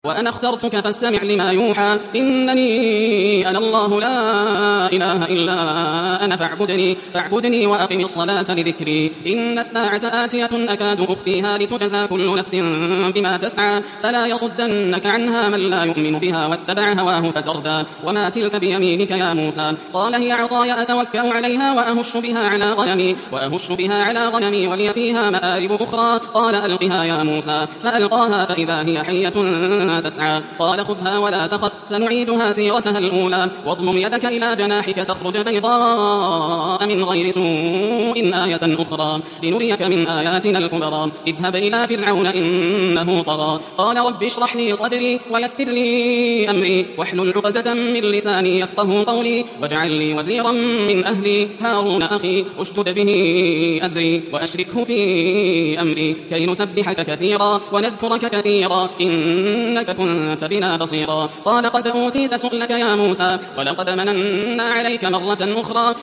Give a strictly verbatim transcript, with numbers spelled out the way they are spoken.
وأنا اخترتك فاستمع لما يوحى إنني أنا الله لا إله إلا أنا فاعبدني, فاعبدني وأقم الصلاة لذكري إن الساعة آتية أكاد أخفيها لتجزى كل نفس بما تسعى فلا يصدنك عنها من لا يؤمن بها واتبع هواه فتردى وما تلك بيمينك يا موسى قال هي عصاي أتوكأ عليها وأهش بها على غنمي وأهش بها على غنمي ولي فيها مآرب أخرى قال ألقها يا موسى فألقاها فإذا هي حية تسعى قال خذها ولا تخف سنعيدها سيرتها الأولى واضمم يدك إلى جناحك تخرج بيضاء من غير سوء آية أخرى لنريك من آياتنا الكبرى اذهب إلى فرعون إنه طغى قال رب اشرح لي صدري ويسر لي أمري واحلل عقدة من لساني يفقه قولي واجعل لي وزيرا من أهلي هارون أخي اشدد به أزري وأشركه في أمري كي نسبحك كثيرا ونذكرك كثيرا إنك كنت بنا بصيرا قال قد أوتيت سؤلك يا موسى ولقد مننا عليك مرة أخرى